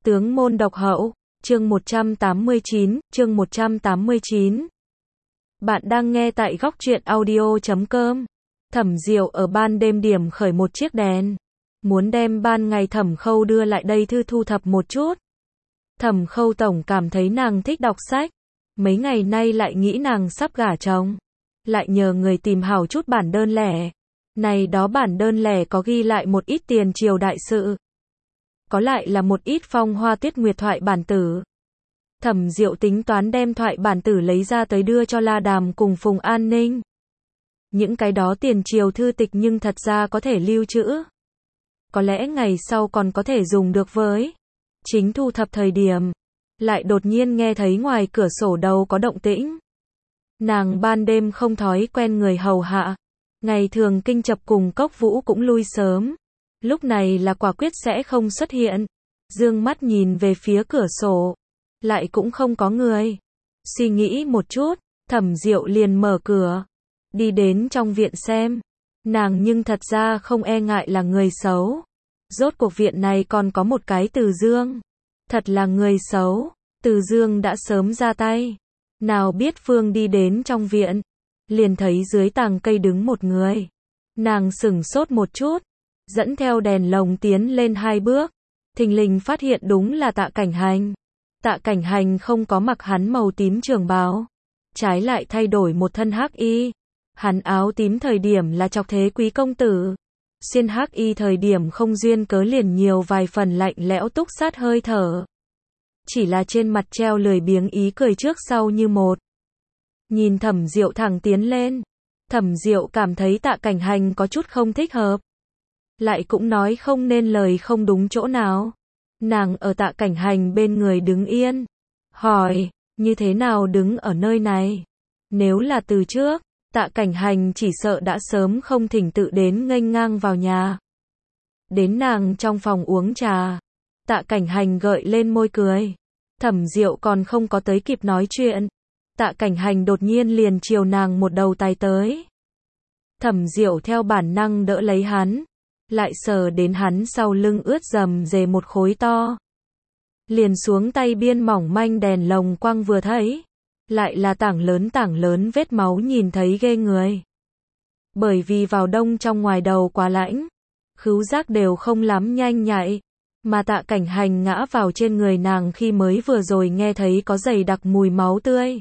Tướng môn độc hậu, chương 189. Bạn đang nghe tại góc truyện audio.com. Thẩm Diệu ở ban đêm điểm khởi một chiếc đèn. Muốn đem ban ngày Thẩm Khâu đưa lại đây thu thập một chút. Thẩm Khâu tổng cảm thấy nàng thích đọc sách. Mấy ngày nay lại nghĩ nàng sắp gả chồng. Lại nhờ người tìm hảo chút bản đơn lẻ. Này đó bản đơn lẻ có ghi lại một ít tiền triều đại sự. Có lại là một ít Phong Hoa Tuyết Nguyệt thoại bản tử. Thẩm Diệu tính toán đem thoại bản tử lấy ra tới đưa cho La Đàm cùng Phùng An Ninh. Những cái đó tiền triều thư tịch nhưng thật ra có thể lưu trữ. Có lẽ ngày sau còn có thể dùng được với. Chính thu thập thời điểm, lại đột nhiên nghe thấy ngoài cửa sổ đầu có động tĩnh. Nàng ban đêm không thói quen người hầu hạ. Ngày thường Kinh Chập cùng Cốc Vũ cũng lui sớm. Lúc này là quả quyết sẽ không xuất hiện. Dương mắt nhìn về phía cửa sổ. Lại cũng không có người. Suy nghĩ một chút, Thẩm Diệu liền mở cửa. Đi đến trong viện xem. Nàng nhưng thật ra không e ngại là người xấu. Rốt cuộc viện này còn có một cái Từ Dương. Thật là người xấu. Từ Dương đã sớm ra tay. Nào biết Phương đi đến trong viện. Liền thấy dưới tàng cây đứng một người. Nàng sửng sốt một chút. Dẫn theo đèn lồng tiến lên 2 bước. Thình lình phát hiện đúng là Tạ Cảnh Hành. Tạ Cảnh Hành không có mặc hắn màu tím trường bào. Trái lại thay đổi một thân hắc y. Hắn áo tím thời điểm là Chọc Thế Quý công tử. Xuyên hắc y thời điểm không duyên cớ liền nhiều vài phần lạnh lẽo túc sát hơi thở. Chỉ là trên mặt treo lười biếng ý cười trước sau như một. Nhìn Thẩm Diệu thẳng tiến lên. Thẩm Diệu cảm thấy Tạ Cảnh Hành có chút không thích hợp. Lại cũng nói không nên lời không đúng chỗ nào. Nàng ở Tạ Cảnh Hành bên người đứng yên. Hỏi, như thế nào đứng ở nơi này? Nếu là từ trước, Tạ Cảnh Hành chỉ sợ đã sớm không thỉnh tự đến nghênh ngang vào nhà. Đến nàng trong phòng uống trà. Tạ Cảnh Hành gợi lên môi cười. Thẩm Diệu còn không có tới kịp nói chuyện. Tạ Cảnh Hành đột nhiên liền chiều nàng một đầu tay tới. Thẩm Diệu theo bản năng đỡ lấy hắn. Lại sờ đến hắn sau lưng ướt dầm dề một khối to. Liền xuống tay biên mỏng manh đèn lồng quang vừa thấy. Lại là tảng lớn vết máu nhìn thấy ghê người. Bởi vì vào đông trong ngoài đầu quá lạnh. Khứu giác đều không lắm nhanh nhạy. Mà Tạ Cảnh Hành ngã vào trên người nàng khi mới vừa rồi nghe thấy có dày đặc mùi máu tươi.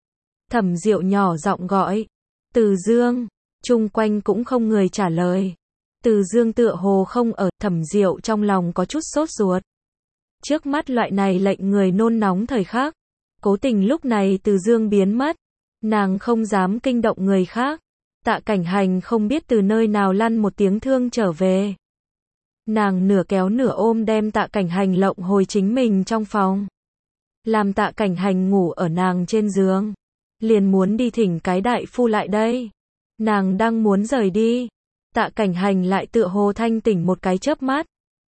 Thẩm Diệu nhỏ giọng gọi. Từ Dương. Chung quanh cũng không người trả lời. Từ Dương tựa hồ không ở. Thẩm Diệu trong lòng có chút sốt ruột. Trước mắt loại này lệnh người nôn nóng thời khắc. Cố tình lúc này Từ Dương biến mất. Nàng không dám kinh động người khác. Tạ Cảnh Hành không biết từ nơi nào lăn một tiếng thương trở về. Nàng nửa kéo nửa ôm đem Tạ Cảnh Hành lộng hồi chính mình trong phòng. Làm Tạ Cảnh Hành ngủ ở nàng trên giường. Liền muốn đi thỉnh cái đại phu lại đây. Nàng đang muốn rời đi. Tạ Cảnh Hành lại tựa hồ thanh tỉnh một cái chớp mắt.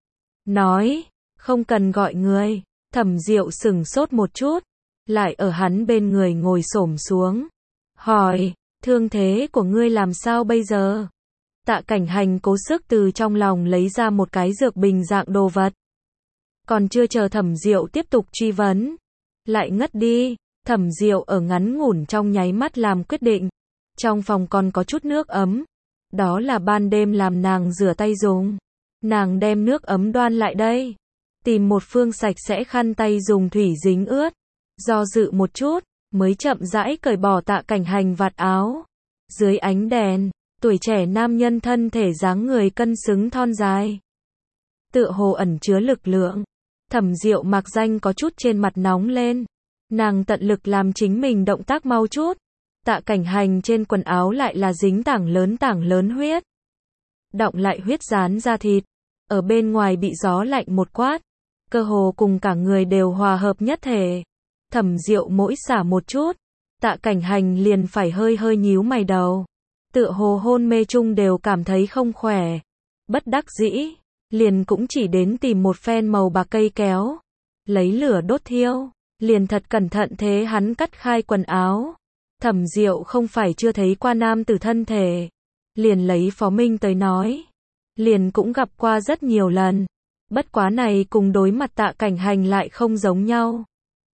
Nói, không cần gọi người. Thẩm Diệu sửng sốt một chút. Lại ở hắn bên người ngồi xổm xuống. Hỏi, thương thế của ngươi làm sao bây giờ? Tạ Cảnh Hành cố sức từ trong lòng lấy ra một cái dược bình dạng đồ vật. Còn chưa chờ Thẩm Diệu tiếp tục truy vấn. Lại ngất đi. Thẩm Diệu ở ngắn ngủn trong nháy mắt làm quyết định. Trong phòng còn có chút nước ấm. Đó là ban đêm làm nàng rửa tay dùng. Nàng đem nước ấm đoan lại đây. Tìm một phương sạch sẽ khăn tay dùng thủy dính ướt. Do dự một chút, mới chậm rãi cởi bỏ Tạ Cảnh Hành vạt áo. Dưới ánh đèn, tuổi trẻ nam nhân thân thể dáng người cân xứng thon dài. Tựa hồ ẩn chứa lực lượng. Thẩm Diệu mạc danh có chút trên mặt nóng lên. Nàng tận lực làm chính mình động tác mau chút. Tạ Cảnh Hành trên quần áo lại là dính tảng lớn huyết. Đọng lại huyết dán ra thịt. Ở bên ngoài bị gió lạnh một quát. Cơ hồ cùng cả người đều hòa hợp nhất thể. Thẩm Diệu mỗi xả một chút. Tạ Cảnh Hành liền phải hơi nhíu mày đầu. Tựa hồ hôn mê chung đều cảm thấy không khỏe. Bất đắc dĩ. Liền cũng chỉ đến tìm một phen màu bạc cây kéo. Lấy lửa đốt thiêu. Liền thật cẩn thận thế hắn cắt khai quần áo. Thẩm Diệu không phải chưa thấy qua nam tử thân thể. Liền lấy Phó Minh tới nói. Liền cũng gặp qua rất nhiều lần. Bất quá này cùng đối mặt Tạ Cảnh Hành lại không giống nhau.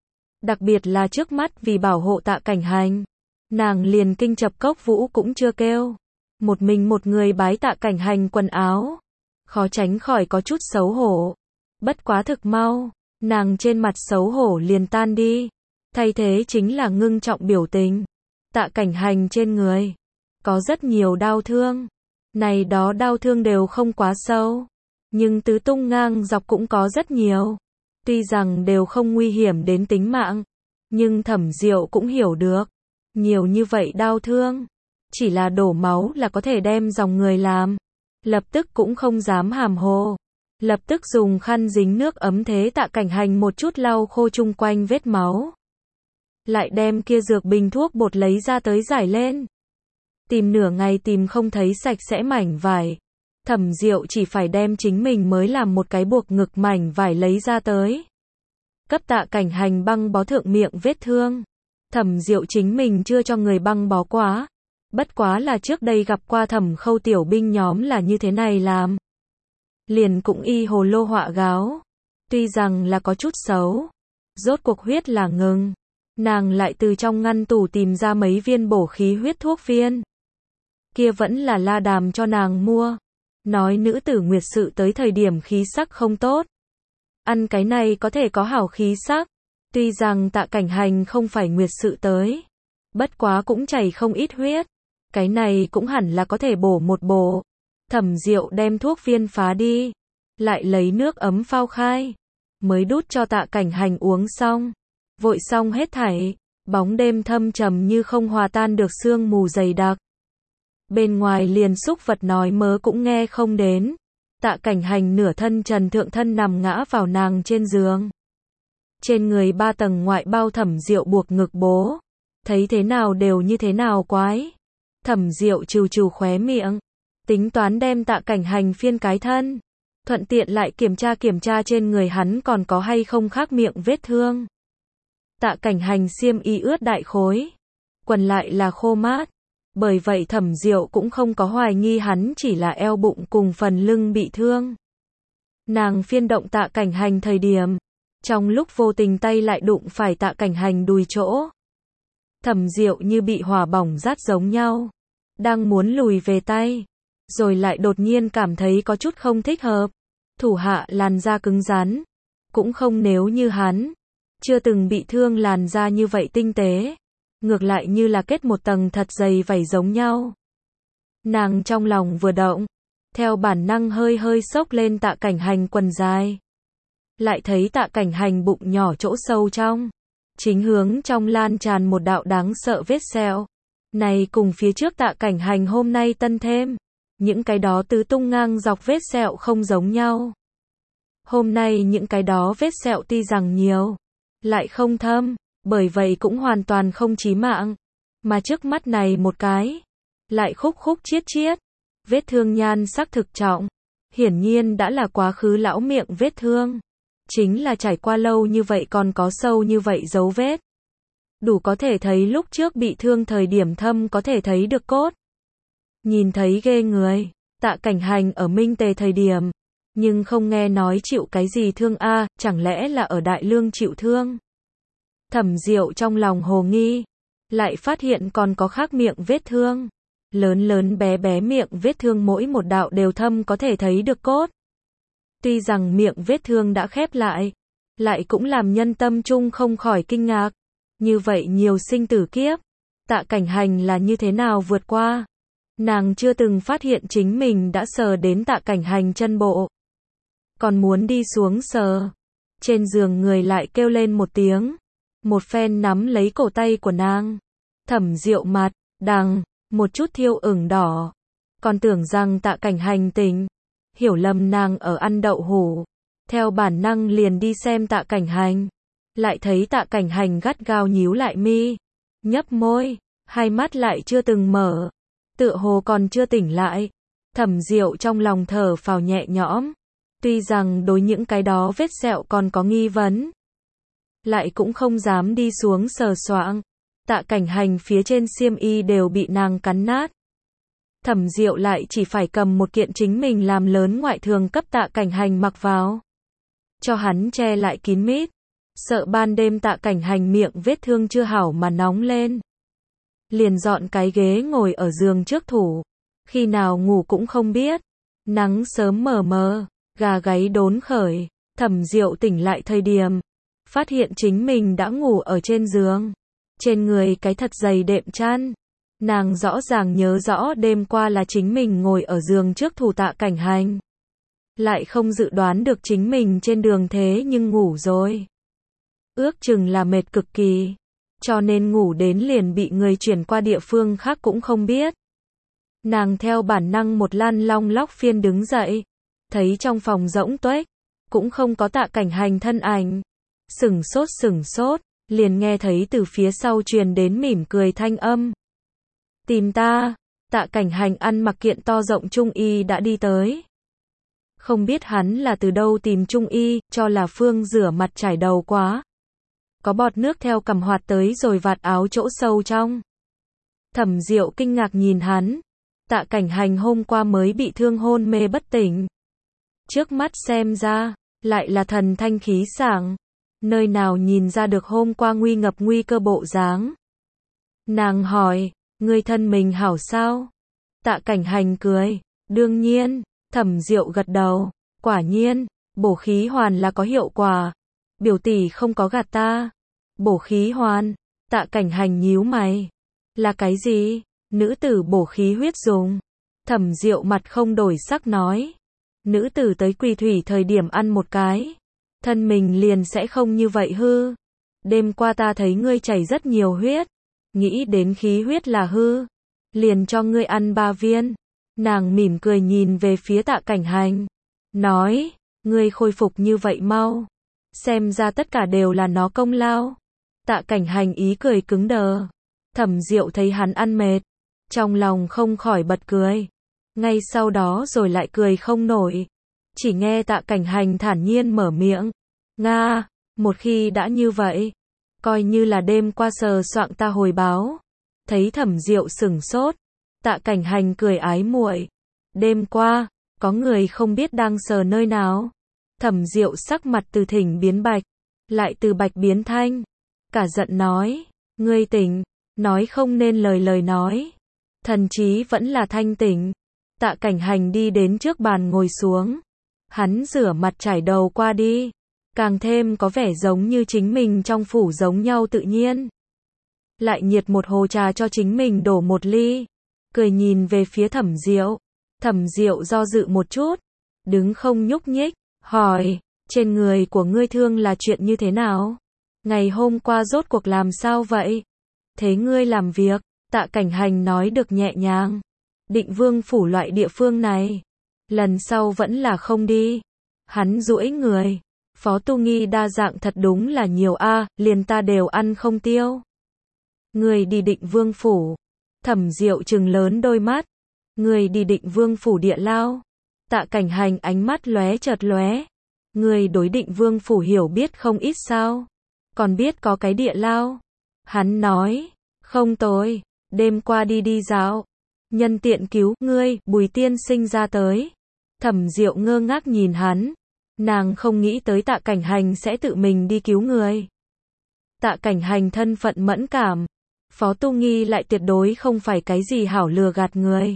Đặc biệt là trước mắt vì bảo hộ Tạ Cảnh Hành, nàng liền kinh chập cốc vũ cũng chưa kêu. Một mình một người bái Tạ Cảnh Hành quần áo, khó tránh khỏi có chút xấu hổ. Bất quá thực mau, nàng trên mặt xấu hổ liền tan đi, thay thế chính là ngưng trọng biểu tình. Tạ Cảnh Hành trên người có rất nhiều đau thương, này đó đau thương đều không quá sâu, nhưng tứ tung ngang dọc cũng có rất nhiều. Tuy rằng đều không nguy hiểm đến tính mạng, nhưng Thẩm Diệu cũng hiểu được, nhiều như vậy đau thương, chỉ là đổ máu là có thể đem dòng người làm. Lập tức cũng không dám hàm hồ, lập tức dùng khăn dính nước ấm thế Tạ Cảnh Hành một chút lau khô chung quanh vết máu. Lại đem kia dược bình thuốc bột lấy ra tới giải lên. Tìm nửa ngày tìm không thấy sạch sẽ mảnh vải. Thẩm Diệu chỉ phải đem chính mình mới làm một cái buộc ngực mảnh vải lấy ra tới. Cấp Tạ Cảnh Hành băng bó thượng miệng vết thương. Thẩm Diệu chính mình chưa cho người băng bó quá. Bất quá là trước đây gặp qua Thẩm Khâu tiểu binh nhóm là như thế này làm. Liền cũng y hồ lô họa gáo. Tuy rằng là có chút xấu. Rốt cuộc huyết là ngừng. Nàng lại từ trong ngăn tủ tìm ra mấy viên bổ khí huyết thuốc viên. Kia vẫn là La Đàm cho nàng mua. Nói nữ tử nguyệt sự tới thời điểm khí sắc không tốt. Ăn cái này có thể có hảo khí sắc. Tuy rằng Tạ Cảnh Hành không phải nguyệt sự tới. Bất quá cũng chảy không ít huyết. Cái này cũng hẳn là có thể bổ một bổ. Thẩm Diệu đem thuốc viên phá đi. Lại lấy nước ấm phao khai. Mới đút cho Tạ Cảnh Hành uống xong. Vội xong hết thảy. Bóng đêm thâm trầm như không hòa tan được sương mù dày đặc. Bên ngoài liền xúc vật nói mớ cũng nghe không đến. Tạ Cảnh Hành nửa thân trần thượng thân nằm ngã vào nàng trên giường. Trên người 3 tầng ngoại bao Thẩm Diệu buộc ngực bố. Thấy thế nào đều như thế nào quái. Thẩm Diệu trừ trừ khóe miệng. Tính toán đem Tạ Cảnh Hành phiên cái thân. Thuận tiện lại kiểm tra trên người hắn còn có hay không khác miệng vết thương. Tạ Cảnh Hành xiêm y ướt đại khối. Quần lại là khô mát. Bởi vậy Thẩm Diệu cũng không có hoài nghi hắn chỉ là eo bụng cùng phần lưng bị thương. Nàng phiên động Tạ Cảnh Hành thời điểm. Trong lúc vô tình tay lại đụng phải Tạ Cảnh Hành đùi chỗ. Thẩm Diệu như bị hỏa bỏng rát giống nhau. Đang muốn lùi về tay. Rồi lại đột nhiên cảm thấy có chút không thích hợp. Thủ hạ làn da cứng rắn. Cũng không nếu như hắn. Chưa từng bị thương làn da như vậy tinh tế. Ngược lại như là kết một tầng thật dày vảy giống nhau. Nàng trong lòng vừa động. Theo bản năng hơi hơi xốc lên Tạ Cảnh Hành quần dài. Lại thấy Tạ Cảnh Hành bụng nhỏ chỗ sâu trong. Chính hướng trong lan tràn một đạo đáng sợ vết sẹo. Này cùng phía trước Tạ Cảnh Hành hôm nay tân thêm. Những cái đó tứ tung ngang dọc vết sẹo không giống nhau. Hôm nay những cái đó vết sẹo tuy rằng nhiều. Lại không thâm. Bởi vậy cũng hoàn toàn không chí mạng. Mà trước mắt này một cái. Lại khúc khúc chiết chiết. Vết thương nhan sắc thực trọng. Hiển nhiên đã là quá khứ lão miệng vết thương. Chính là trải qua lâu như vậy còn có sâu như vậy dấu vết. Đủ có thể thấy lúc trước bị thương thời điểm thâm có thể thấy được cốt. Nhìn thấy ghê người. Tạ Cảnh Hành ở Minh Tề thời điểm. Nhưng không nghe nói chịu cái gì thương a, chẳng lẽ là ở Đại Lương chịu thương. Thẩm Diệu trong lòng hồ nghi. Lại phát hiện còn có khác miệng vết thương. Lớn lớn bé bé miệng vết thương mỗi một đạo đều thâm có thể thấy được cốt. Tuy rằng miệng vết thương đã khép lại. Lại cũng làm nhân tâm trung không khỏi kinh ngạc. Như vậy nhiều sinh tử kiếp. Tạ Cảnh Hành là như thế nào vượt qua. Nàng chưa từng phát hiện chính mình đã sờ đến Tạ Cảnh Hành chân bộ. Còn muốn đi xuống sờ. Trên giường người lại kêu lên một tiếng. Một phen nắm lấy cổ tay của nàng. Thẩm Diệu mặt, đằng, một chút thiêu ửng đỏ. Còn tưởng rằng Tạ Cảnh Hành tỉnh. Hiểu lầm nàng ở ăn đậu hủ. Theo bản năng liền đi xem Tạ Cảnh Hành. Lại thấy Tạ Cảnh Hành gắt gao nhíu lại mi. Nhấp môi, hai mắt lại chưa từng mở. Tựa hồ còn chưa tỉnh lại. Thẩm Diệu trong lòng thở phào nhẹ nhõm. Tuy rằng đối những cái đó vết sẹo còn có nghi vấn. Lại cũng không dám đi xuống sờ soạng. Tạ Cảnh Hành phía trên xiêm y đều bị nàng cắn nát. Thẩm Diệu lại chỉ phải cầm một kiện chính mình làm lớn ngoại thường cấp Tạ Cảnh Hành mặc vào. cho hắn che lại kín mít. Sợ ban đêm Tạ Cảnh Hành miệng vết thương chưa hảo mà nóng lên. Liền dọn cái ghế ngồi ở giường trước thủ. Khi nào ngủ cũng không biết. Nắng sớm mờ mờ, gà gáy đốn khởi. Thẩm Diệu tỉnh lại thời điểm, phát hiện chính mình đã ngủ ở trên giường. Trên người cái thật dày đệm chăn. Nàng rõ ràng nhớ rõ đêm qua là chính mình ngồi ở giường trước thủ Tạ Cảnh Hành. Lại không dự đoán được chính mình trên đường thế nhưng ngủ rồi. Ước chừng là mệt cực kỳ. Cho nên ngủ đến liền bị người chuyển qua địa phương khác cũng không biết. Nàng theo bản năng một lăn long lóc phiên đứng dậy. Thấy trong phòng rỗng tuếch. Cũng không có Tạ Cảnh Hành thân ảnh. Sửng sốt, liền nghe thấy từ phía sau truyền đến mỉm cười thanh âm. Tìm ta, Tạ Cảnh Hành ăn mặc kiện to rộng trung y đã đi tới. Không biết hắn là từ đâu tìm trung y, cho là phương rửa mặt chải đầu quá. Có bọt nước theo cằm hoạt tới rồi vạt áo chỗ sâu trong. Thẩm Diệu kinh ngạc nhìn hắn. Tạ Cảnh Hành hôm qua mới bị thương hôn mê bất tỉnh. Trước mắt xem ra, lại là thần thanh khí sảng. Nơi nào nhìn ra được hôm qua nguy cơ bộ dáng. Nàng hỏi, ngươi thân mình hảo sao? Tạ Cảnh Hành cười, đương nhiên. Thẩm Diệu gật đầu, quả nhiên, bổ khí hoàn là có hiệu quả. Biểu tỷ không có gạt ta. Bổ khí hoàn, Tạ Cảnh Hành nhíu mày. Là cái gì? Nữ tử bổ khí huyết dùng. Thẩm Diệu mặt không đổi sắc nói. Nữ tử tới quỳ thủy thời điểm ăn một cái. Thân mình liền sẽ không như vậy hư. Đêm qua ta thấy ngươi chảy rất nhiều huyết. Nghĩ đến khí huyết là hư. Liền cho ngươi ăn 3 viên. Nàng mỉm cười nhìn về phía Tạ Cảnh Hành. Nói, ngươi khôi phục như vậy mau. Xem ra tất cả đều là nó công lao. Tạ Cảnh Hành ý cười cứng đờ. Thẩm Diệu thấy hắn ăn mệt. Trong lòng không khỏi bật cười. Ngay sau đó rồi lại cười không nổi. Chỉ nghe Tạ Cảnh Hành thản nhiên mở miệng. Nga, một khi đã như vậy. Coi như là đêm qua sờ soạng ta hồi báo. Thấy Thẩm Diệu sửng sốt. Tạ Cảnh Hành cười ái muội. Đêm qua, có người không biết đang sờ nơi nào. Thẩm Diệu sắc mặt từ thỉnh biến bạch. Lại từ bạch biến thanh. Cả giận nói. Ngươi tỉnh. Nói không nên lời nói. Thần trí vẫn là thanh tỉnh. Tạ Cảnh Hành đi đến trước bàn ngồi xuống. Hắn rửa mặt chải đầu qua đi. Càng thêm có vẻ giống như chính mình trong phủ giống nhau tự nhiên. Lại nhiệt một hồ trà cho chính mình đổ một ly. Cười nhìn về phía Thẩm Diệu. Thẩm Diệu do dự một chút. Đứng không nhúc nhích. Hỏi, trên người của ngươi thương là chuyện như thế nào? Ngày hôm qua rốt cuộc làm sao vậy? Thế ngươi làm việc, Tạ Cảnh Hành nói được nhẹ nhàng. Định Vương phủ loại địa phương này. Lần sau vẫn là không đi. Hắn duỗi người. Phó Tu Nghi đa dạng thật đúng là nhiều a, liền ta đều ăn không tiêu. Người đi Định Vương phủ. Thẩm Diệu trừng lớn đôi mắt. Người đi Định Vương phủ địa lao. Tạ Cảnh Hành ánh mắt lóe chợt lóe. Người đối Định Vương phủ hiểu biết không ít sao? Còn biết có cái địa lao. Hắn nói, không tối, đêm qua đi dạo. Nhân tiện cứu ngươi, Bùi tiên sinh ra tới. Thẩm Diệu ngơ ngác nhìn hắn. Nàng không nghĩ tới Tạ Cảnh Hành sẽ tự mình đi cứu người. Tạ Cảnh Hành thân phận mẫn cảm. Phó Tu Nghi lại tuyệt đối không phải cái gì hảo lừa gạt người.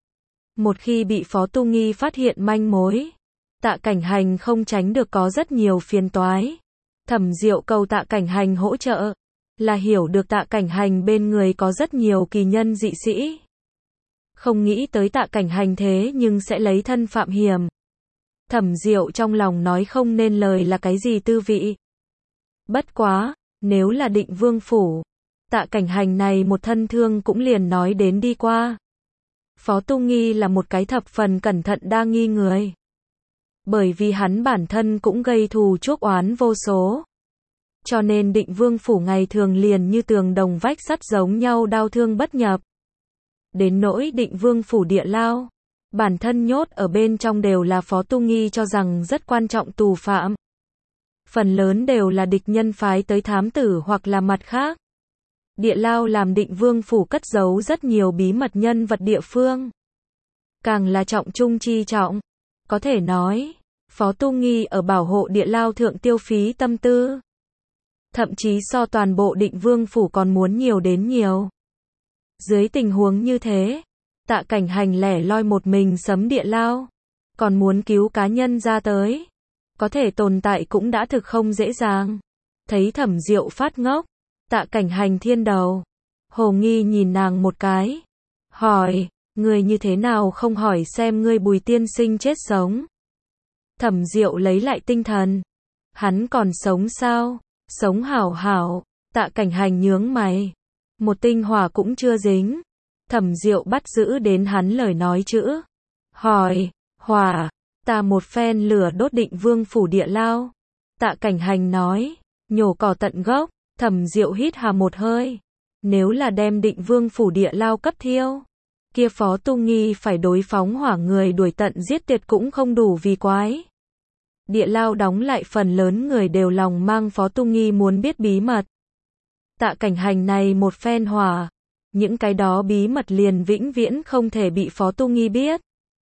Một khi bị Phó Tu Nghi phát hiện manh mối, Tạ Cảnh Hành không tránh được có rất nhiều phiền toái. Thẩm Diệu cầu Tạ Cảnh Hành hỗ trợ, là hiểu được Tạ Cảnh Hành bên người có rất nhiều kỳ nhân dị sĩ. Không nghĩ tới Tạ Cảnh Hành thế nhưng sẽ lấy thân phạm hiểm. Thẩm Diệu trong lòng nói không nên lời là cái gì tư vị. Bất quá, nếu là Định Vương phủ, Tạ Cảnh Hành này một thân thương cũng liền nói đến đi qua. Phó Tu Nghi là một cái thập phần cẩn thận đa nghi người. Bởi vì hắn bản thân cũng gây thù chuốc oán vô số. Cho nên Định Vương phủ ngày thường liền như tường đồng vách sắt giống nhau đau thương bất nhập. Đến nỗi Định Vương phủ địa lao, bản thân nhốt ở bên trong đều là Phó Tu Nghi cho rằng rất quan trọng tù phạm. Phần lớn đều là địch nhân phái tới thám tử hoặc là mặt khác. Địa lao làm Định Vương phủ cất giấu rất nhiều bí mật nhân vật địa phương. Càng là trọng trung chi trọng. Có thể nói, Phó Tu Nghi ở bảo hộ Địa Lao thượng tiêu phí tâm tư. Thậm chí so toàn bộ Định Vương phủ còn muốn nhiều đến nhiều. Dưới tình huống như thế, Tạ Cảnh Hành lẻ loi một mình sấm Địa Lao, còn muốn cứu cá nhân ra tới, có thể tồn tại cũng đã thực không dễ dàng. Thấy Thẩm Diệu phát ngốc, Tạ Cảnh Hành thiên đầu, hồ nghi nhìn nàng một cái, hỏi, ngươi như thế nào không hỏi xem ngươi Bùi tiên sinh chết sống. Thẩm Diệu lấy lại tinh thần, hắn còn sống sao? Sống hảo hảo. Tạ Cảnh Hành nhướng mày, một tinh hỏa cũng chưa dính. Thẩm Diệu bắt giữ đến hắn lời nói chữ, hỏi, hỏa, ta một phen lửa đốt Định Vương phủ Địa Lao. Tạ Cảnh Hành nói, nhổ cỏ tận gốc. Thẩm Diệu hít hà một hơi, nếu là đem Định Vương phủ Địa Lao cấp thiêu, kia Phó Tu Nghi phải đối phóng hỏa người đuổi tận giết tuyệt cũng không đủ vì quái. Địa Lao đóng lại phần lớn người đều lòng mang Phó Tu Nghi muốn biết bí mật. Tạ Cảnh Hành này một phen hỏa, những cái đó bí mật liền vĩnh viễn không thể bị Phó Tu Nghi biết.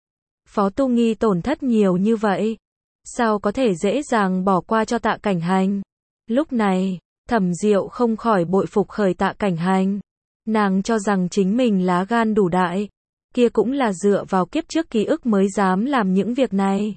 Phó Tu Nghi tổn thất nhiều như vậy, sao có thể dễ dàng bỏ qua cho Tạ Cảnh Hành. Lúc này, Thẩm Diệu không khỏi bội phục khởi Tạ Cảnh Hành. Nàng cho rằng chính mình lá gan đủ đại, kia cũng là dựa vào kiếp trước ký ức mới dám làm những việc này.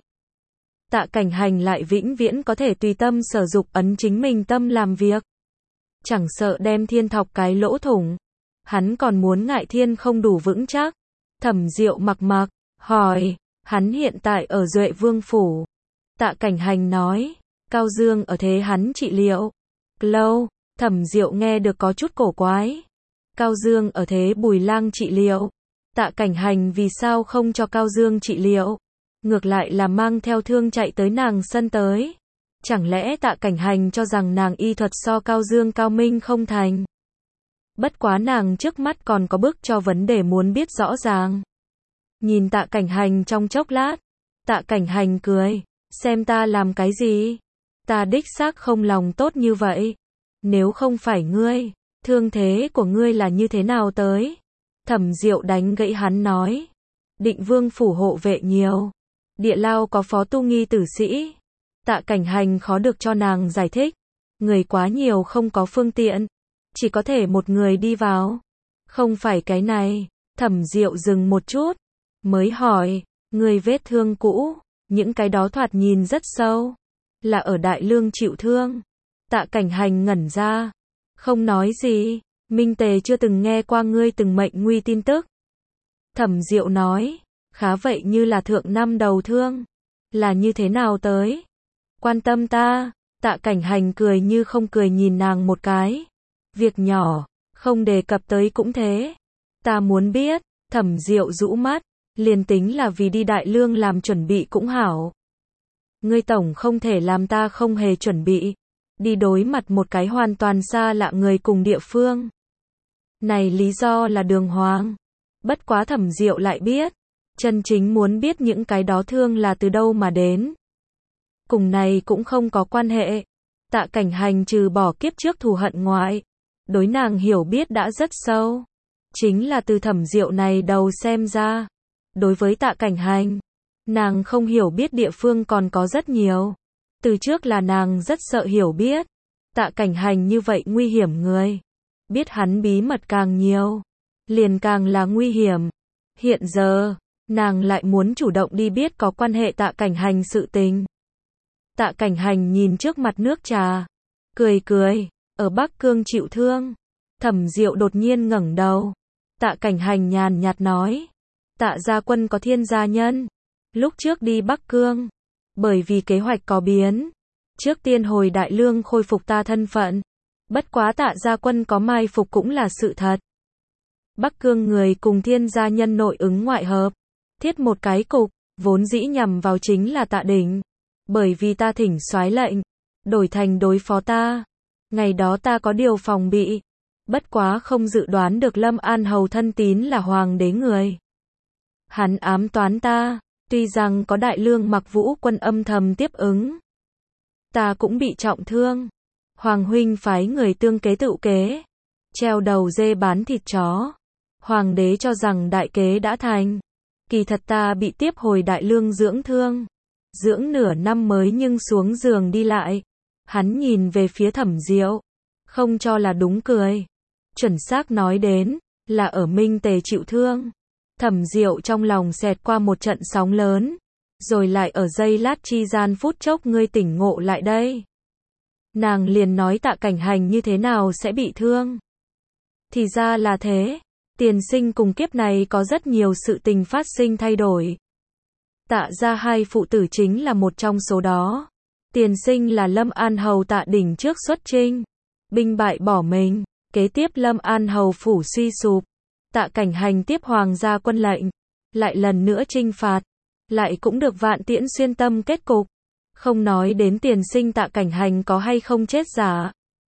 Tạ Cảnh Hành lại vĩnh viễn có thể tùy tâm sở dục ấn chính mình tâm làm việc. Chẳng sợ đem thiên thọc cái lỗ thủng, hắn còn muốn ngại thiên không đủ vững chắc. Thẩm Diệu mặc mặc, hỏi, hắn hiện tại ở Duệ Vương phủ. Tạ Cảnh Hành nói, Cao Dương ở thế hắn trị liệu. Lâu, Thẩm Diệu nghe được có chút cổ quái. Cao Dương ở thế Bùi Lang trị liệu. Tạ Cảnh Hành vì sao không cho Cao Dương trị liệu? Ngược lại là mang theo thương chạy tới nàng sân tới. Chẳng lẽ Tạ Cảnh Hành cho rằng nàng y thuật so Cao Dương cao minh không thành? Bất quá nàng trước mắt còn có bức cho vấn đề muốn biết rõ ràng. Nhìn Tạ Cảnh Hành trong chốc lát, Tạ Cảnh Hành cười, xem ta làm cái gì? Ta đích xác không lòng tốt như vậy. Nếu không phải ngươi, thương thế của ngươi là như thế nào tới? Thẩm Diệu đánh gãy hắn nói, Định Vương phủ hộ vệ nhiều, Địa Lao có Phó Tu Nghi tử sĩ. Tạ Cảnh Hành khó được cho nàng giải thích, người quá nhiều không có phương tiện, chỉ có thể một người đi vào. Không phải cái này. Thẩm Diệu dừng một chút, mới hỏi, người vết thương cũ, những cái đó thoạt nhìn rất sâu, là ở Đại Lương chịu thương. Tạ Cảnh Hành ngẩn ra, không nói gì. Minh Tề chưa từng nghe qua ngươi từng mệnh nguy tin tức. Thẩm Diệu nói, khá vậy như là thượng năm đầu thương. Là như thế nào tới? Quan tâm ta. Tạ Cảnh Hành cười như không cười nhìn nàng một cái. Việc nhỏ, không đề cập tới cũng thế. Ta muốn biết. Thẩm Diệu rũ mắt, liền tính là vì đi Đại Lương làm chuẩn bị cũng hảo. Ngươi tổng không thể làm ta không hề chuẩn bị, đi đối mặt một cái hoàn toàn xa lạ người cùng địa phương. Này lý do là đường hoàng. Bất quá Thẩm Diệu lại biết, chân chính muốn biết những cái đó thương là từ đâu mà đến. Cùng này cũng không có quan hệ. Tạ Cảnh Hành trừ bỏ kiếp trước thù hận ngoại, đối nàng hiểu biết đã rất sâu. Chính là từ Thẩm Diệu này đầu xem ra, đối với Tạ Cảnh Hành, nàng không hiểu biết địa phương còn có rất nhiều. Từ trước là nàng rất sợ hiểu biết. Tạ Cảnh Hành như vậy nguy hiểm người, biết hắn bí mật càng nhiều, liền càng là nguy hiểm. Hiện giờ, nàng lại muốn chủ động đi biết có quan hệ Tạ Cảnh Hành sự tình. Tạ Cảnh Hành nhìn trước mặt nước trà, cười cười, ở Bắc Cương chịu thương. Thẩm Diệu đột nhiên ngẩng đầu. Tạ Cảnh Hành nhàn nhạt nói, Tạ gia quân có thiên gia nhân, lúc trước đi Bắc Cương, bởi vì kế hoạch có biến, trước tiên hồi Đại Lương khôi phục ta thân phận. Bất quá Tạ gia quân có mai phục cũng là sự thật. Bắc Cương người cùng thiên gia nhân nội ứng ngoại hợp, thiết một cái cục, vốn dĩ nhằm vào chính là Tạ Đỉnh. Bởi vì ta thỉnh soái lệnh, đổi thành đối phó ta. Ngày đó ta có điều phòng bị, bất quá không dự đoán được Lâm An Hầu thân tín là hoàng đế người. Hắn ám toán ta, tuy rằng có Đại Lương Mặc Vũ quân âm thầm tiếp ứng, ta cũng bị trọng thương. Hoàng huynh phái người tương kế tự kế, treo đầu dê bán thịt chó. Hoàng đế cho rằng đại kế đã thành, kỳ thật ta bị tiếp hồi Đại Lương dưỡng thương. dưỡng nửa năm mới nhưng xuống giường đi lại. Hắn nhìn về phía Thẩm Diệu, không cho là đúng cười. Chuẩn xác nói đến, là ở Minh Tề chịu thương. Thẩm Diệu trong lòng xẹt qua một trận sóng lớn, rồi lại ở giây lát chi gian phút chốc ngươi tỉnh ngộ lại đây. Nàng liền nói Tạ Cảnh Hành như thế nào sẽ bị thương. Thì ra là thế, tiền sinh cùng kiếp này có rất nhiều sự tình phát sinh thay đổi. Tạ gia hai phụ tử chính là một trong số đó. Tiền sinh là Lâm An Hầu Tạ Đỉnh trước xuất chinh, binh bại bỏ mình, kế tiếp Lâm An Hầu phủ suy sụp. Tạ Cảnh Hành tiếp hoàng gia quân lệnh, lại lần nữa chinh phạt, lại cũng được Vạn Tiễn xuyên tâm kết cục. Không nói đến tiền sinh Tạ Cảnh Hành có hay không chết giả.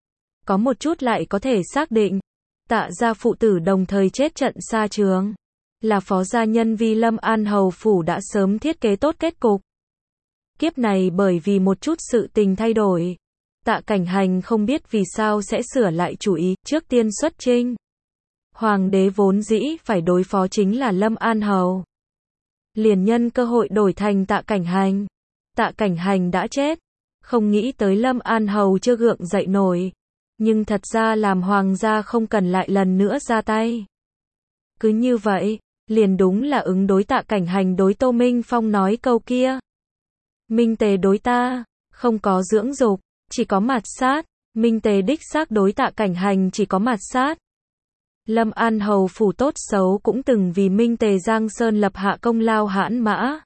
Có một chút lại có thể xác định, Tạ gia phụ tử đồng thời chết trận xa trường. Là phó gia nhân vi Lâm An Hầu phủ đã sớm thiết kế tốt kết cục. Kiếp này bởi vì một chút sự tình thay đổi, Tạ Cảnh Hành không biết vì sao sẽ sửa lại chủ ý, trước tiên xuất chinh. Hoàng đế vốn dĩ phải đối phó chính là Lâm An Hầu. Liền nhân cơ hội đổi thành Tạ Cảnh Hành. Tạ Cảnh Hành đã chết, không nghĩ tới Lâm An Hầu chưa gượng dậy nổi. Nhưng thật ra làm hoàng gia không cần lại lần nữa ra tay. Cứ như vậy, liền đúng là ứng đối Tạ Cảnh Hành đối Tô Minh Phong nói câu kia. Minh Tề đối ta, không có dưỡng dục, chỉ có mạt sát. Minh Tề đích xác đối Tạ Cảnh Hành chỉ có mạt sát. Lâm An Hầu phủ tốt xấu cũng từng vì Minh Tề Giang Sơn lập hạ công lao hãn mã.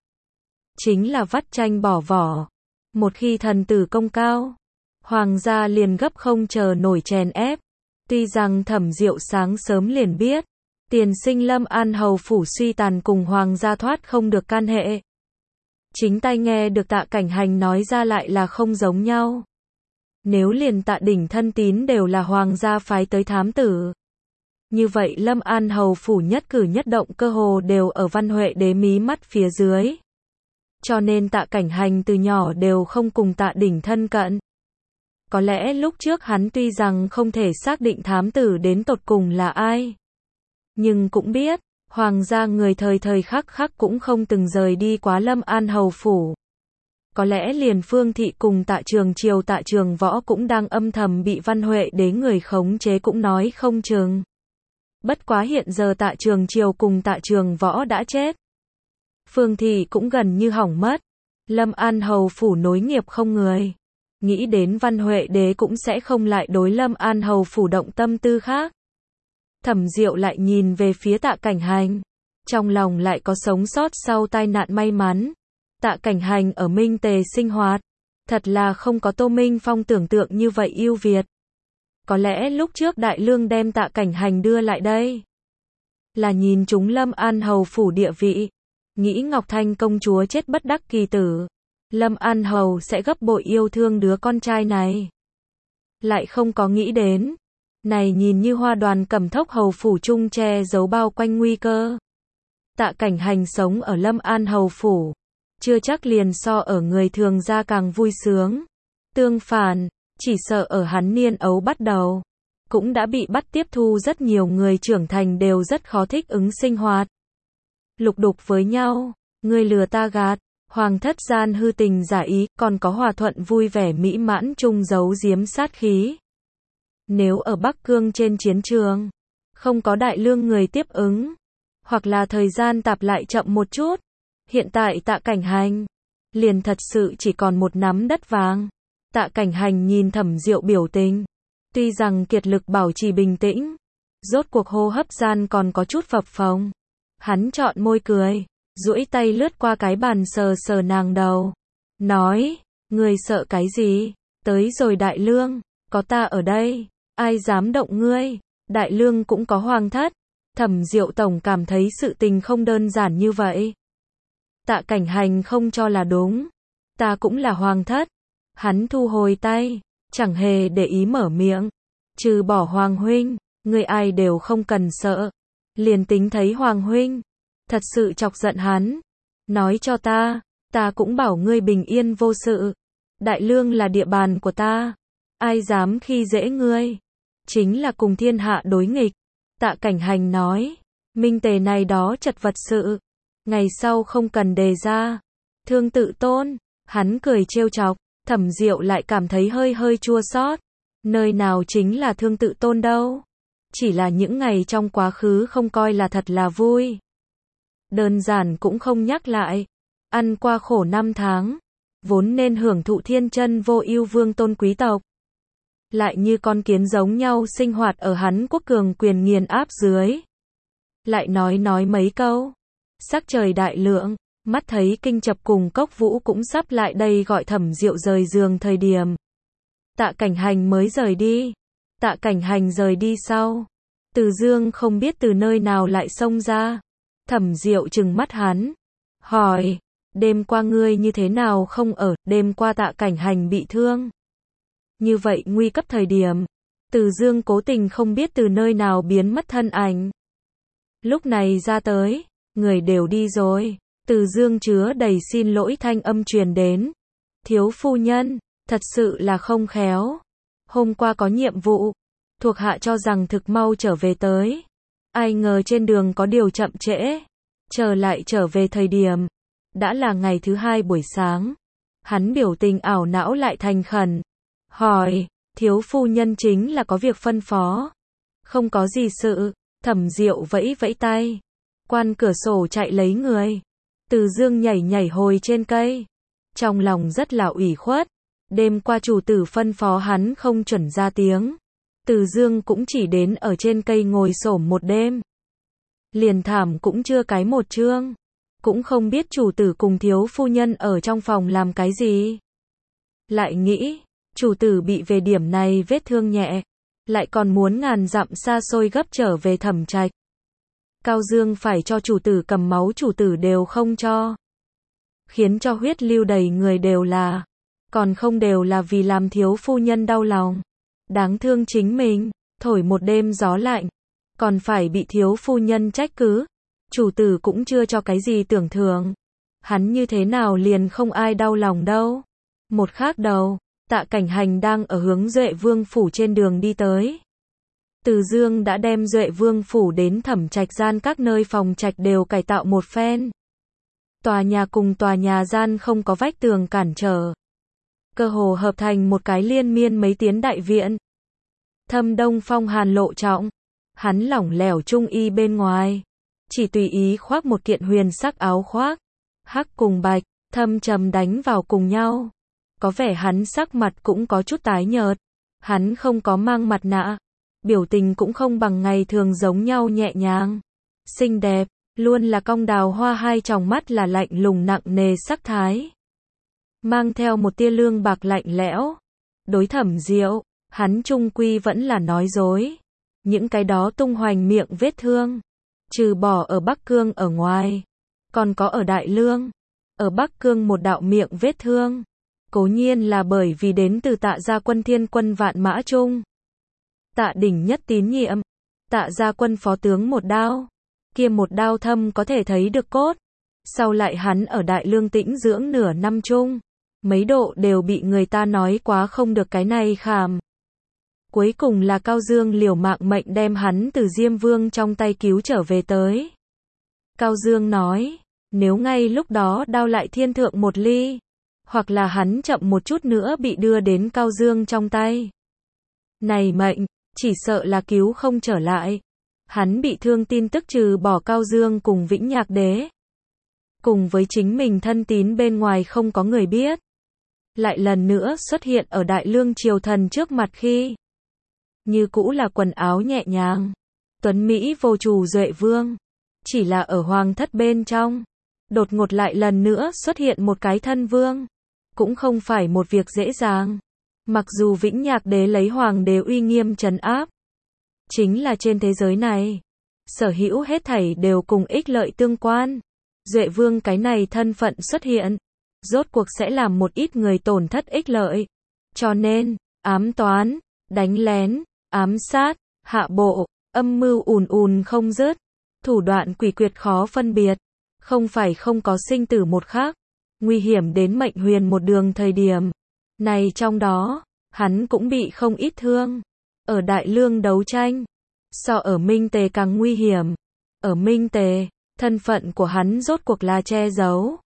Chính là vắt tranh bỏ vỏ. Một khi thần tử công cao, hoàng gia liền gấp không chờ nổi chèn ép. Tuy rằng Thẩm Diệu sáng sớm liền biết, tiền sinh Lâm An Hầu phủ suy tàn cùng hoàng gia thoát không được can hệ. Chính tay nghe được Tạ Cảnh Hành nói ra lại là không giống nhau. Nếu liền Tạ Đỉnh thân tín đều là hoàng gia phái tới thám tử, như vậy Lâm An Hầu phủ nhất cử nhất động cơ hồ đều ở Văn Huệ đế mí mắt phía dưới. Cho nên Tạ Cảnh Hành từ nhỏ đều không cùng Tạ Đỉnh thân cận. Có lẽ lúc trước hắn tuy rằng không thể xác định thám tử đến tột cùng là ai, nhưng cũng biết, hoàng gia người thời thời khắc khắc cũng không từng rời đi quá Lâm An Hầu phủ. Có lẽ liền Phương Thị cùng Tạ Trường Triều Tạ Trường Võ cũng đang âm thầm bị Văn Huệ đế người khống chế cũng nói không chừng. Bất quá hiện giờ Tạ Trường Triều cùng Tạ Trường Võ đã chết. Phương Thị cũng gần như hỏng mất. Lâm An Hầu phủ nối nghiệp không người. Nghĩ đến Văn Huệ đế cũng sẽ không lại đối Lâm An Hầu phủ động tâm tư khác. Thẩm Diệu lại nhìn về phía Tạ Cảnh Hành. Trong lòng lại có sống sót sau tai nạn may mắn. Tạ Cảnh Hành ở Minh Tề sinh hoạt. Thật là không có Tô Minh Phong tưởng tượng như vậy ưu việt. Có lẽ lúc trước Đại Lương đem Tạ Cảnh Hành đưa lại đây, là nhìn chúng Lâm An Hầu phủ địa vị. Nghĩ Ngọc Thanh công chúa chết bất đắc kỳ tử, Lâm An Hầu sẽ gấp bội yêu thương đứa con trai này. Lại không có nghĩ đến, này nhìn như hoa đoàn Cẩm Thốc Hầu phủ chung che giấu bao quanh nguy cơ. Tạ Cảnh Hành sống ở Lâm An Hầu phủ, chưa chắc liền so ở người thường ra càng vui sướng. Tương phản, chỉ sợ ở hắn niên ấu bắt đầu, cũng đã bị bắt tiếp thu rất nhiều người trưởng thành đều rất khó thích ứng sinh hoạt. Lục đục với nhau, ngươi lừa ta gạt, hoàng thất gian hư tình giả ý, còn có hòa thuận vui vẻ mỹ mãn chung giấu giếm sát khí. Nếu ở Bắc Cương trên chiến trường, không có Đại Lương người tiếp ứng, hoặc là thời gian tạp lại chậm một chút, hiện tại Tạ Cảnh Hành liền thật sự chỉ còn một nắm đất vàng. Tạ Cảnh Hành nhìn Thẩm Diệu biểu tình, tuy rằng kiệt lực bảo trì bình tĩnh, rốt cuộc hô hấp gian còn có chút phập phồng. Hắn chọn môi cười, duỗi tay lướt qua cái bàn sờ sờ nàng đầu, nói, ngươi sợ cái gì? Tới rồi Đại Lương, có ta ở đây, ai dám động ngươi? Đại Lương cũng có hoàng thất. Thẩm Diệu tổng cảm thấy sự tình không đơn giản như vậy. Tạ Cảnh Hành không cho là đúng, ta cũng là hoàng thất. Hắn thu hồi tay, chẳng hề để ý mở miệng, trừ bỏ Hoàng huynh, người ai đều không cần sợ. Liền tính thấy Hoàng huynh thật sự chọc giận hắn, nói cho ta cũng bảo ngươi bình yên vô sự. Đại Lương là địa bàn của ta, ai dám khi dễ ngươi, chính là cùng thiên hạ đối nghịch. Tạ Cảnh Hành nói, Minh Tề này đó chật vật sự, ngày sau không cần đề ra, thương tự tôn. Hắn cười trêu chọc, Thẩm Diệu lại cảm thấy hơi hơi chua xót. Nơi nào chính là thương tự tôn đâu. Chỉ là những ngày trong quá khứ không coi là thật là vui. Đơn giản cũng không nhắc lại. Ăn qua khổ 5 tháng. Vốn nên hưởng thụ thiên chân vô ưu vương tôn quý tộc. Lại như con kiến giống nhau sinh hoạt ở hắn quốc cường quyền nghiền áp dưới. Lại nói mấy câu. Sắc trời đại lượng, mắt thấy Kinh Chập cùng Cốc Vũ cũng sắp lại đây gọi Thẩm Diệu rời giường thời điểm. Tạ Cảnh Hành mới rời đi. Tạ Cảnh Hành rời đi sau. Từ Dương không biết từ nơi nào lại xông ra. Thẩm Diệu trừng mắt hắn. Hỏi, đêm qua ngươi như thế nào không ở, đêm qua Tạ Cảnh Hành bị thương. Như vậy nguy cấp thời điểm. Từ Dương cố tình không biết từ nơi nào biến mất thân ảnh. Lúc này ra tới, người đều đi rồi. Từ Dương chứa đầy xin lỗi thanh âm truyền đến. Thiếu phu nhân, thật sự là không khéo. Hôm qua có nhiệm vụ. Thuộc hạ cho rằng thực mau trở về tới. Ai ngờ trên đường có điều chậm trễ. Trở lại trở về thời điểm. Đã là ngày thứ 2 buổi sáng. Hắn biểu tình ảo não lại thành khẩn. Hỏi, thiếu phu nhân chính là có việc phân phó. Không có gì sự. Thẩm Diệu vẫy vẫy tay. Quan cửa sổ chạy lấy người. Từ Dương nhảy hồi trên cây. Trong lòng rất là ủy khuất. Đêm qua chủ tử phân phó hắn không chuẩn ra tiếng. Từ Dương cũng chỉ đến ở trên cây ngồi xổm một đêm. Liền thảm cũng chưa cái một chương. Cũng không biết chủ tử cùng thiếu phu nhân ở trong phòng làm cái gì. Lại nghĩ, chủ tử bị về điểm này vết thương nhẹ. Lại còn muốn ngàn dặm xa xôi gấp trở về Thẩm Trạch. Cao Dương phải cho chủ tử cầm máu, chủ tử đều không cho. Khiến cho huyết lưu đầy người đều là. Còn không đều là vì làm thiếu phu nhân đau lòng. Đáng thương chính mình, thổi một đêm gió lạnh. Còn phải bị thiếu phu nhân trách cứ. Chủ tử cũng chưa cho cái gì tưởng thưởng. Hắn như thế nào liền không ai đau lòng đâu. Một khác đầu, Tạ Cảnh Hành đang ở hướng Duệ Vương phủ trên đường đi tới. Từ Dương đã đem Duệ Vương phủ đến Thẩm Trạch gian các nơi phòng trạch đều cải tạo một phen. Tòa nhà cùng tòa nhà gian không có vách tường cản trở. Cơ hồ hợp thành một cái liên miên mấy tiến đại viện. Thâm Đông phong hàn lộ trọng. Hắn lỏng lẻo trung y bên ngoài. Chỉ tùy ý khoác một kiện huyền sắc áo khoác. Hắc cùng bạch, thâm trầm đánh vào cùng nhau. Có vẻ hắn sắc mặt cũng có chút tái nhợt. Hắn không có mang mặt nạ. Biểu tình cũng không bằng ngày thường giống nhau nhẹ nhàng. Xinh đẹp, luôn là cong đào hoa, hai tròng mắt là lạnh lùng nặng nề sắc thái. Mang theo một tia lương bạc lạnh lẽo. Đối Thẩm Diệu, hắn trung quy vẫn là nói dối. Những cái đó tung hoành miệng vết thương. Trừ bỏ ở Bắc Cương ở ngoài. Còn có ở Đại Lương. Ở Bắc Cương một đạo miệng vết thương. Cố nhiên là bởi vì đến từ Tạ gia quân thiên quân vạn mã trung. Tạ đỉnh nhất tín nhiệm. Tạ gia quân phó tướng một đao. Kia một đao thâm có thể thấy được cốt. Sau lại hắn ở Đại Lương tĩnh dưỡng nửa năm chung. Mấy độ đều bị người ta nói quá không được cái này khảm. Cuối cùng là Cao Dương liều mạng mệnh đem hắn từ Diêm Vương trong tay cứu trở về tới. Cao Dương nói, nếu ngay lúc đó đao lại thiên thượng một ly, hoặc là hắn chậm một chút nữa bị đưa đến Cao Dương trong tay. Này mệnh, chỉ sợ là cứu không trở lại. Hắn bị thương tin tức trừ bỏ Cao Dương cùng Vĩnh Nhạc Đế. Cùng với chính mình thân tín bên ngoài không có người biết. Lại lần nữa xuất hiện ở Đại Lương triều thần trước mặt khi. Như cũ là quần áo nhẹ nhàng. Tuấn Mỹ vô chủ Duệ Vương. Chỉ là ở hoàng thất bên trong. Đột ngột lại lần nữa xuất hiện một cái thân vương. Cũng không phải một việc dễ dàng. Mặc dù Vĩnh Nhạc Đế lấy hoàng đế uy nghiêm trấn áp. Chính là trên thế giới này. Sở hữu hết thảy đều cùng ích lợi tương quan. Duệ Vương cái này thân phận xuất hiện. Rốt cuộc sẽ làm một ít người tổn thất ích lợi. Cho nên, ám toán, đánh lén, ám sát, hạ bộ, âm mưu ùn không dứt. Thủ đoạn quỷ quyệt khó phân biệt. Không phải không có sinh tử một khác. Nguy hiểm đến mệnh huyền một đường thời điểm. Này trong đó, hắn cũng bị không ít thương. Ở Đại Lương đấu tranh. So ở Minh Tề càng nguy hiểm. Ở Minh Tề, thân phận của hắn rốt cuộc là che giấu.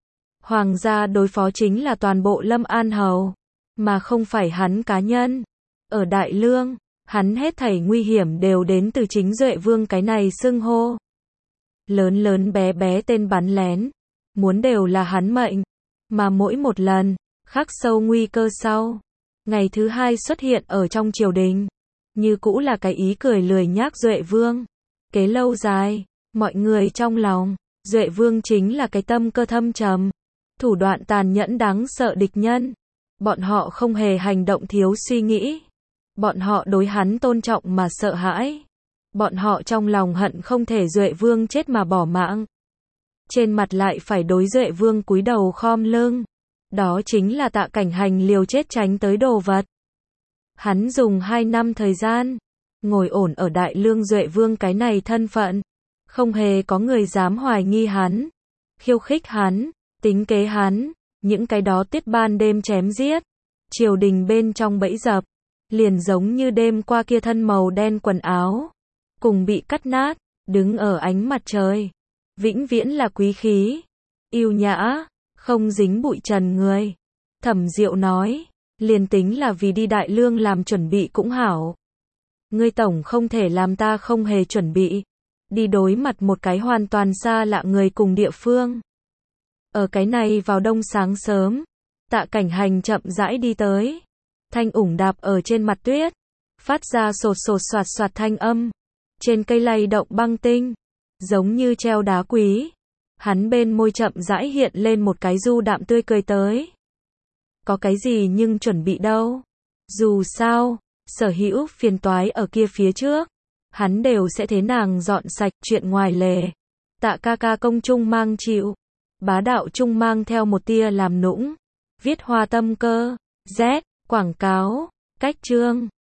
Hoàng gia đối phó chính là toàn bộ Lâm An Hầu, mà không phải hắn cá nhân. Ở Đại Lương, hắn hết thảy nguy hiểm đều đến từ chính Duệ Vương cái này xưng hô. Lớn lớn bé bé tên bắn lén, muốn đều là hắn mệnh, mà mỗi một lần, khắc sâu nguy cơ sau. Ngày thứ hai xuất hiện ở trong triều đình, như cũ là cái ý cười lười nhác Duệ Vương. Kế lâu dài, mọi người trong lòng, Duệ Vương chính là cái tâm cơ thâm trầm, thủ đoạn tàn nhẫn đáng sợ địch nhân. Bọn họ không hề hành động thiếu suy nghĩ. Bọn họ đối hắn tôn trọng mà sợ hãi. Bọn họ trong lòng hận không thể Duệ Vương chết mà bỏ mạng. Trên mặt lại phải đối Duệ Vương cúi đầu khom lưng. Đó chính là Tạ Cảnh Hành liều chết tránh tới đồ vật. Hắn dùng 2 năm thời gian, ngồi ổn ở Đại Lương Duệ Vương cái này thân phận. Không hề có người dám hoài nghi hắn, khiêu khích hắn, tính kế hắn, những cái đó tiết ban đêm chém giết. Triều đình bên trong bẫy dập, liền giống như đêm qua kia thân màu đen quần áo, cùng bị cắt nát, đứng ở ánh mặt trời. Vĩnh viễn là quý khí, yêu nhã, không dính bụi trần người. Thẩm Diệu nói, liền tính là vì đi Đại Lương làm chuẩn bị cũng hảo. Ngươi tổng không thể làm ta không hề chuẩn bị, đi đối mặt một cái hoàn toàn xa lạ người cùng địa phương. Ở cái này vào đông sáng sớm, Tạ Cảnh Hành chậm rãi đi tới, thanh ủng đạp ở trên mặt tuyết, phát ra sột sột soạt soạt thanh âm, trên cây lay động băng tinh, giống như treo đá quý. Hắn bên môi chậm rãi hiện lên một cái du đạm tươi cười tới. Có cái gì nhưng chuẩn bị đâu. Dù sao, sở hữu phiền toái ở kia phía trước, hắn đều sẽ thế nàng dọn sạch. Chuyện ngoài lề. Tạ ca ca công trung mang chịu. Bá đạo trung mang theo một tia làm nũng. Viết hoa tâm cơ. Z. Quảng cáo. Cách chương.